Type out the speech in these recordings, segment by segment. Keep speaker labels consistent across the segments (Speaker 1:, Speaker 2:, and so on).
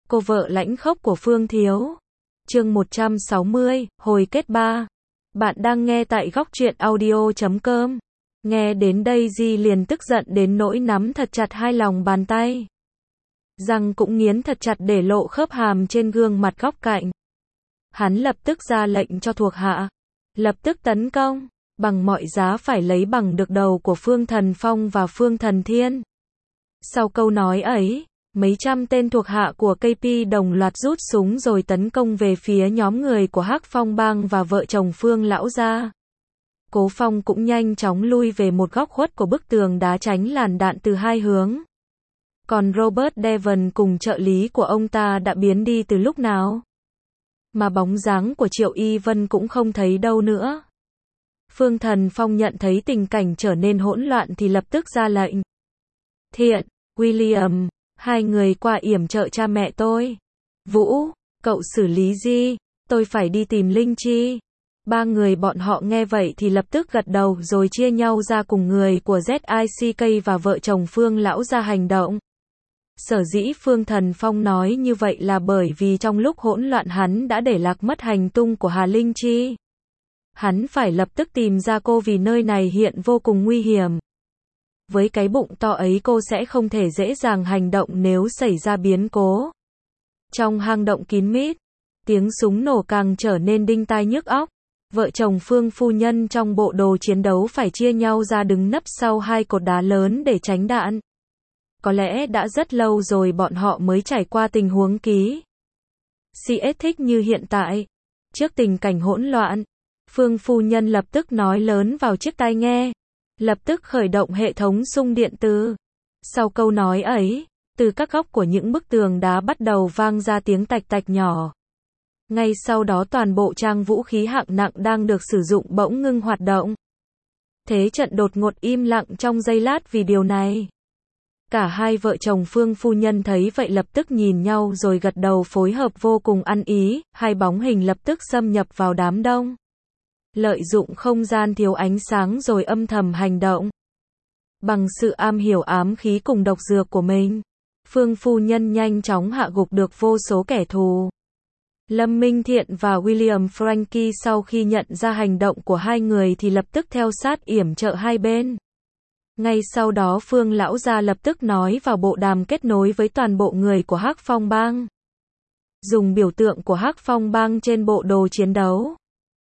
Speaker 1: Cô vợ lãnh khốc của Phương Thiếu. Chương 160, hồi kết 3. Bạn đang nghe tại góc truyện audio.com. Nghe đến đây Di liền tức giận đến nỗi nắm thật chặt hai lòng bàn tay. Răng cũng nghiến thật chặt để lộ khớp hàm trên gương mặt góc cạnh. Hắn lập tức ra lệnh cho thuộc hạ. Lập tức tấn công, bằng mọi giá phải lấy bằng được đầu của Phương Thần Phong và Phương Thần Thiên. Sau câu nói ấy, mấy trăm tên thuộc hạ của KP đồng loạt rút súng rồi tấn công về phía nhóm người của Hắc Phong Bang và vợ chồng Phương lão gia. Cố Phong cũng nhanh chóng lui về một góc khuất của bức tường đá tránh làn đạn từ hai hướng. Còn Robert Devon cùng trợ lý của ông ta đã biến đi từ lúc nào? Mà bóng dáng của Triệu Y Vân cũng không thấy đâu nữa. Phương Thần Phong nhận thấy tình cảnh trở nên hỗn loạn thì lập tức ra lệnh. Thiện, William, hai người qua yểm trợ cha mẹ tôi. Vũ, cậu xử lý Di, tôi phải đi tìm Linh Chi. Ba người bọn họ nghe vậy thì lập tức gật đầu rồi chia nhau ra cùng người của ZICK và vợ chồng Phương lão ra hành động. Sở dĩ Phương Thần Phong nói như vậy là bởi vì trong lúc hỗn loạn hắn đã để lạc mất hành tung của Hà Linh Chi. Hắn phải lập tức tìm ra cô vì nơi này hiện vô cùng nguy hiểm. Với cái bụng to ấy cô sẽ không thể dễ dàng hành động nếu xảy ra biến cố. Trong hang động kín mít, tiếng súng nổ càng trở nên đinh tai nhức óc. Vợ chồng Phương phu nhân trong bộ đồ chiến đấu phải chia nhau ra đứng nấp sau hai cột đá lớn để tránh đạn. Có lẽ đã rất lâu rồi bọn họ mới trải qua tình huống CS thích như hiện tại. Trước tình cảnh hỗn loạn, Phương phu nhân lập tức nói lớn vào chiếc tai nghe. Lập tức khởi động hệ thống xung điện từ. Sau câu nói ấy, từ các góc của những bức tường đá bắt đầu vang ra tiếng tạch tạch nhỏ. Ngay sau đó toàn bộ trang vũ khí hạng nặng đang được sử dụng bỗng ngưng hoạt động. Thế trận đột ngột im lặng trong giây lát vì điều này. Cả hai vợ chồng Phương phu nhân thấy vậy lập tức nhìn nhau rồi gật đầu phối hợp vô cùng ăn ý, hai bóng hình lập tức xâm nhập vào đám đông. Lợi dụng không gian thiếu ánh sáng rồi âm thầm hành động. Bằng sự am hiểu ám khí cùng độc dược của mình, Phương phu nhân nhanh chóng hạ gục được vô số kẻ thù. Lâm Minh Thiện và William Frankie sau khi nhận ra hành động của hai người thì lập tức theo sát yểm trợ hai bên. Ngay sau đó Phương lão gia lập tức nói vào bộ đàm kết nối với toàn bộ người của Hắc Phong Bang. Dùng biểu tượng của Hắc Phong Bang trên bộ đồ chiến đấu.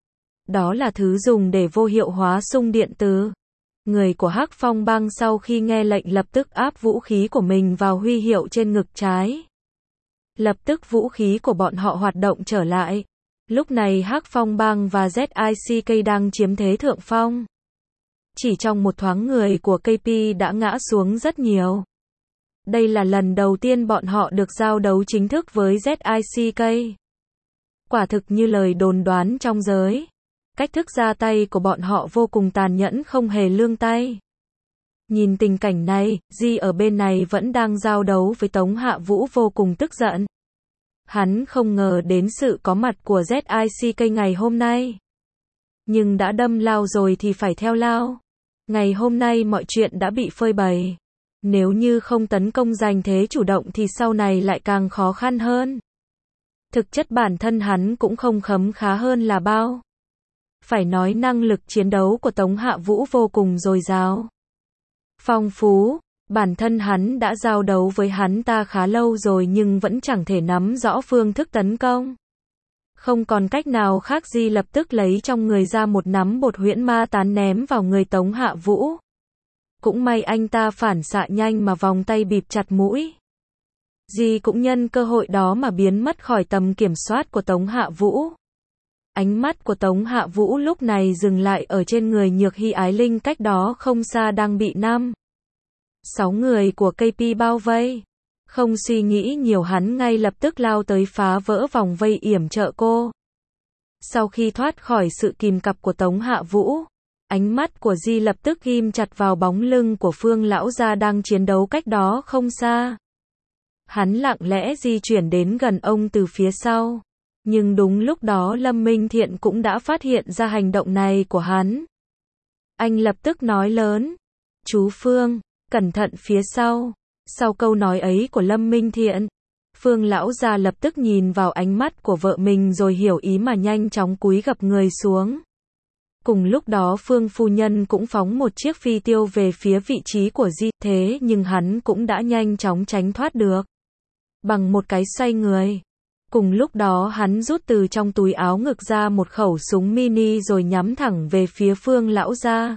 Speaker 1: Đó là thứ dùng để vô hiệu hóa xung điện từ. Người của Hắc Phong Bang sau khi nghe lệnh lập tức áp vũ khí của mình vào huy hiệu trên ngực trái. Lập tức vũ khí của bọn họ hoạt động trở lại. Lúc này Hắc Phong Bang và ZICK đang chiếm thế thượng phong. Chỉ trong một thoáng người của KP đã ngã xuống rất nhiều. Đây là lần đầu tiên bọn họ được giao đấu chính thức với ZICK. Quả thực như lời đồn đoán trong giới. Cách thức ra tay của bọn họ vô cùng tàn nhẫn không hề lương tay. Nhìn tình cảnh này, Di ở bên này vẫn đang giao đấu với Tống Hạ Vũ vô cùng tức giận. Hắn không ngờ đến sự có mặt của ZICK ngày hôm nay. Nhưng đã đâm lao rồi thì phải theo lao. Ngày hôm nay mọi chuyện đã bị phơi bày. Nếu như không tấn công giành thế chủ động thì sau này lại càng khó khăn hơn. Thực chất bản thân hắn cũng không khấm khá hơn là bao. Phải nói năng lực chiến đấu của Tống Hạ Vũ vô cùng dồi dào. Phong phú, bản thân hắn đã giao đấu với hắn ta khá lâu rồi nhưng vẫn chẳng thể nắm rõ phương thức tấn công. Không còn cách nào khác Di lập tức lấy trong người ra một nắm bột huyễn ma tán ném vào người Tống Hạ Vũ. Cũng may anh ta phản xạ nhanh mà vòng tay bịt chặt mũi. Di cũng nhân cơ hội đó mà biến mất khỏi tầm kiểm soát của Tống Hạ Vũ. Ánh mắt của Tống Hạ Vũ lúc này dừng lại ở trên người Nhược Hy Ái Linh cách đó không xa đang bị 5-6 người của KP bao vây. Không suy nghĩ nhiều hắn ngay lập tức lao tới phá vỡ vòng vây yểm trợ cô. Sau khi thoát khỏi sự kìm cặp của Tống Hạ Vũ, ánh mắt của Di lập tức ghim chặt vào bóng lưng của Phương lão gia đang chiến đấu cách đó không xa. Hắn lặng lẽ di chuyển đến gần ông từ phía sau. Nhưng đúng lúc đó Lâm Minh Thiện cũng đã phát hiện ra hành động này của hắn. Anh lập tức nói lớn. Chú Phương, cẩn thận phía sau. Sau câu nói ấy của Lâm Minh Thiện, Phương lão gia lập tức nhìn vào ánh mắt của vợ mình rồi hiểu ý mà nhanh chóng cúi gập người xuống. Cùng lúc đó Phương phu nhân cũng phóng một chiếc phi tiêu về phía vị trí của Di, thế nhưng hắn cũng đã nhanh chóng tránh thoát được. Bằng một cái xoay người. Cùng lúc đó hắn rút từ trong túi áo ngực ra một khẩu súng mini rồi nhắm thẳng về phía Phương lão gia.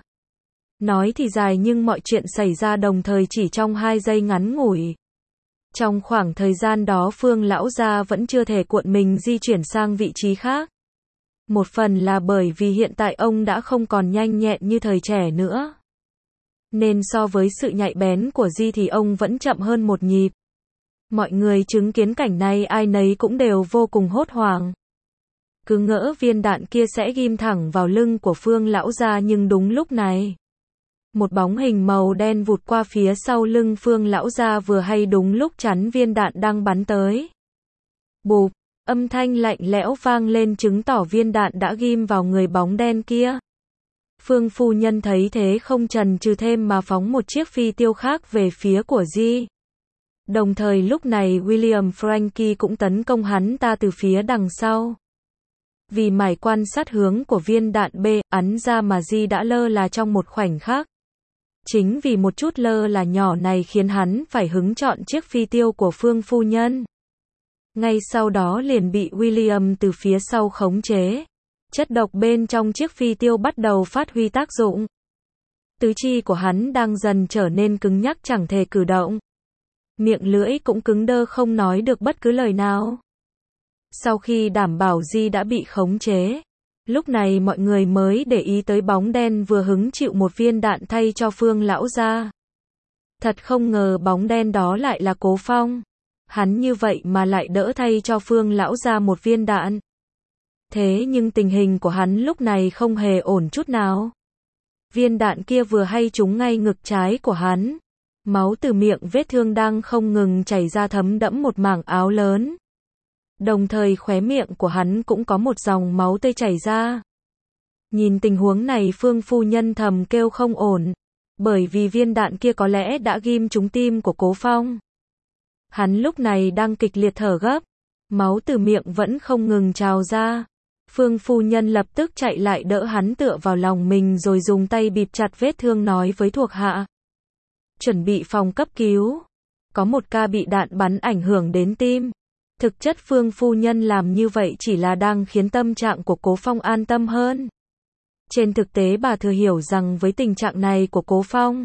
Speaker 1: Nói thì dài nhưng mọi chuyện xảy ra đồng thời chỉ trong 2 giây ngắn ngủi. Trong khoảng thời gian đó Phương lão gia vẫn chưa thể cuộn mình di chuyển sang vị trí khác. Một phần là bởi vì hiện tại ông đã không còn nhanh nhẹn như thời trẻ nữa. Nên so với sự nhạy bén của Di thì ông vẫn chậm hơn một nhịp. Mọi người chứng kiến cảnh này ai nấy cũng đều vô cùng hốt hoảng. Cứ ngỡ viên đạn kia sẽ ghim thẳng vào lưng của Phương lão gia nhưng đúng lúc này. Một bóng hình màu đen vụt qua phía sau lưng Phương lão gia vừa hay đúng lúc chắn viên đạn đang bắn tới. Bụp, âm thanh lạnh lẽo vang lên chứng tỏ viên đạn đã ghim vào người bóng đen kia. Phương phu nhân thấy thế không chần chừ thêm mà phóng một chiếc phi tiêu khác về phía của Di. Đồng thời lúc này William Frankie cũng tấn công hắn ta từ phía đằng sau. Vì mải quan sát hướng của viên đạn B, ắn ra mà Di đã lơ là trong một khoảnh khắc. Chính vì một chút lơ là nhỏ này khiến hắn phải hứng chọn chiếc phi tiêu của Phương phu nhân. Ngay sau đó liền bị William từ phía sau khống chế. Chất độc bên trong chiếc phi tiêu bắt đầu phát huy tác dụng. Tứ chi của hắn đang dần trở nên cứng nhắc chẳng thể cử động. Miệng lưỡi cũng cứng đơ không nói được bất cứ lời nào. Sau khi đảm bảo Di đã bị khống chế, lúc này mọi người mới để ý tới bóng đen vừa hứng chịu một viên đạn thay cho Phương lão gia. Thật không ngờ bóng đen đó lại là Cố Phong. Hắn như vậy mà lại đỡ thay cho Phương lão gia một viên đạn. Thế nhưng tình hình của hắn lúc này không hề ổn chút nào. Viên đạn kia vừa hay trúng ngay ngực trái của hắn. Máu từ miệng vết thương đang không ngừng chảy ra thấm đẫm một mảng áo lớn. Đồng thời khóe miệng của hắn cũng có một dòng máu tươi chảy ra. Nhìn tình huống này Phương phu nhân thầm kêu không ổn. Bởi vì viên đạn kia có lẽ đã ghim trúng tim của Cố Phong. Hắn lúc này đang kịch liệt thở gấp. Máu từ miệng vẫn không ngừng trào ra. Phương phu nhân lập tức chạy lại đỡ hắn tựa vào lòng mình rồi dùng tay bịt chặt vết thương nói với thuộc hạ. Chuẩn bị phòng cấp cứu. Có một ca bị đạn bắn ảnh hưởng đến tim. Thực chất Phương phu nhân làm như vậy chỉ là đang khiến tâm trạng của Cố Phong an tâm hơn. Trên thực tế bà thừa hiểu rằng với tình trạng này của Cố Phong,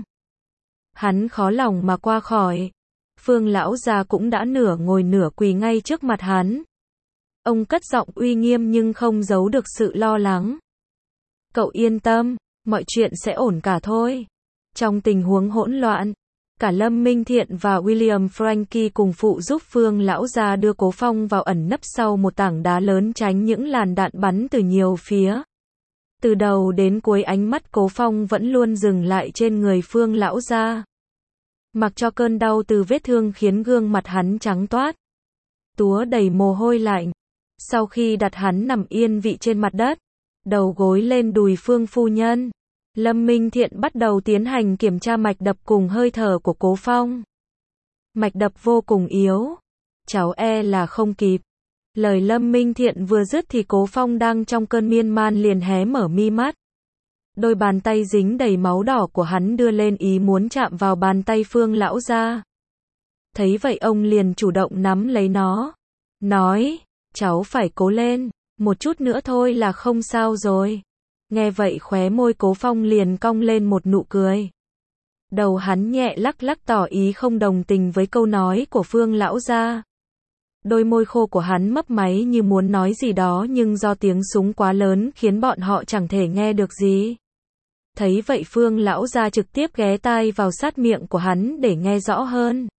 Speaker 1: hắn khó lòng mà qua khỏi. Phương lão già cũng đã nửa ngồi nửa quỳ ngay trước mặt hắn. Ông cất giọng uy nghiêm nhưng không giấu được sự lo lắng. Cậu yên tâm, mọi chuyện sẽ ổn cả thôi. Trong tình huống hỗn loạn, cả Lâm Minh Thiện và William Frankie cùng phụ giúp Phương lão gia đưa Cố Phong vào ẩn nấp sau một tảng đá lớn tránh những làn đạn bắn từ nhiều phía. Từ đầu đến cuối ánh mắt Cố Phong vẫn luôn dừng lại trên người Phương lão gia. Mặc cho cơn đau từ vết thương khiến gương mặt hắn trắng toát, túa đầy mồ hôi lạnh. Sau khi đặt hắn nằm yên vị trên mặt đất, đầu gối lên đùi Phương phu nhân, Lâm Minh Thiện bắt đầu tiến hành kiểm tra mạch đập cùng hơi thở của Cố Phong. Mạch đập vô cùng yếu. Cháu là không kịp. Lời Lâm Minh Thiện vừa dứt thì Cố Phong đang trong cơn miên man liền hé mở mi mắt. Đôi bàn tay dính đầy máu đỏ của hắn đưa lên ý muốn chạm vào bàn tay Phương lão gia. Thấy vậy ông liền chủ động nắm lấy nó. Nói, cháu phải cố lên, một chút nữa thôi là không sao rồi. Nghe vậy khóe môi Cố Phong liền cong lên một nụ cười. Đầu hắn nhẹ lắc lắc tỏ ý không đồng tình với câu nói của Phương lão gia. Đôi môi khô của hắn mấp máy như muốn nói gì đó nhưng do tiếng súng quá lớn khiến bọn họ chẳng thể nghe được gì. Thấy vậy Phương lão gia trực tiếp ghé tai vào sát miệng của hắn để nghe rõ hơn.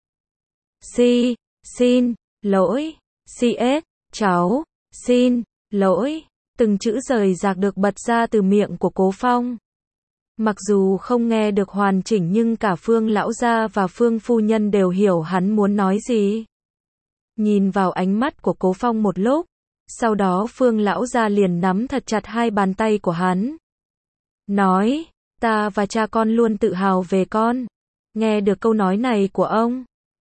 Speaker 1: Xin lỗi, cháu, xin lỗi. Từng chữ rời rạc được bật ra từ miệng của Cố Phong. Mặc dù không nghe được hoàn chỉnh nhưng cả Phương lão gia và Phương phu nhân đều hiểu hắn muốn nói gì. Nhìn vào ánh mắt của Cố Phong một lúc, sau đó Phương lão gia liền nắm thật chặt hai bàn tay của hắn. Nói, ta và cha con luôn tự hào về con. Nghe được câu nói này của ông,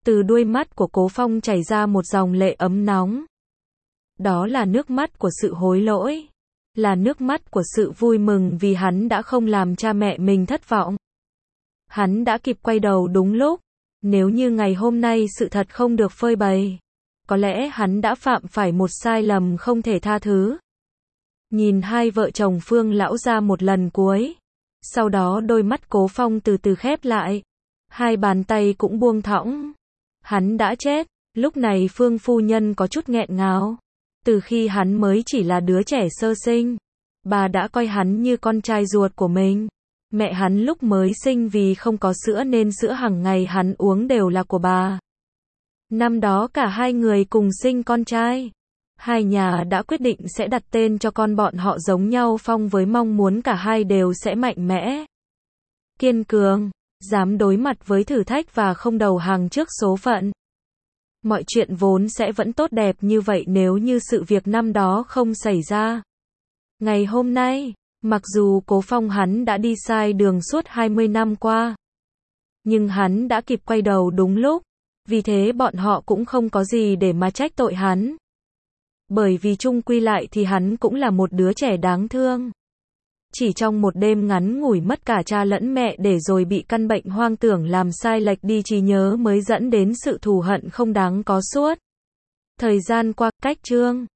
Speaker 1: Từ đuôi mắt của Cố Phong chảy ra một dòng lệ ấm nóng. Đó là nước mắt của sự hối lỗi. Là nước mắt của sự vui mừng vì hắn đã không làm cha mẹ mình thất vọng. Hắn đã kịp quay đầu đúng lúc. Nếu như ngày hôm nay sự thật không được phơi bày, có lẽ hắn đã phạm phải một sai lầm không thể tha thứ. Nhìn hai vợ chồng Phương lão gia một lần cuối. Sau đó đôi mắt Cố Phong từ từ khép lại. Hai bàn tay cũng buông thõng. Hắn đã chết. Lúc này Phương phu nhân có chút nghẹn ngào. Từ khi hắn mới chỉ là đứa trẻ sơ sinh, bà đã coi hắn như con trai ruột của mình. Mẹ hắn lúc mới sinh vì không có sữa nên sữa hàng ngày hắn uống đều là của bà. Năm đó cả hai người cùng sinh con trai. Hai nhà đã quyết định sẽ đặt tên cho con bọn họ giống nhau Phong với mong muốn cả hai đều sẽ mạnh mẽ, kiên cường, dám đối mặt với thử thách và không đầu hàng trước số phận. Mọi chuyện vốn sẽ vẫn tốt đẹp như vậy nếu như sự việc năm đó không xảy ra. Ngày hôm nay, mặc dù Cố Phong hắn đã đi sai đường suốt 20 năm qua, nhưng hắn đã kịp quay đầu đúng lúc, vì thế bọn họ cũng không có gì để mà trách tội hắn. Bởi vì chung quy lại thì hắn cũng là một đứa trẻ đáng thương. Chỉ trong một đêm ngắn ngủi mất cả cha lẫn mẹ để rồi bị căn bệnh hoang tưởng làm sai lệch đi trí nhớ mới dẫn đến sự thù hận không đáng có suốt. Thời gian qua, cách chương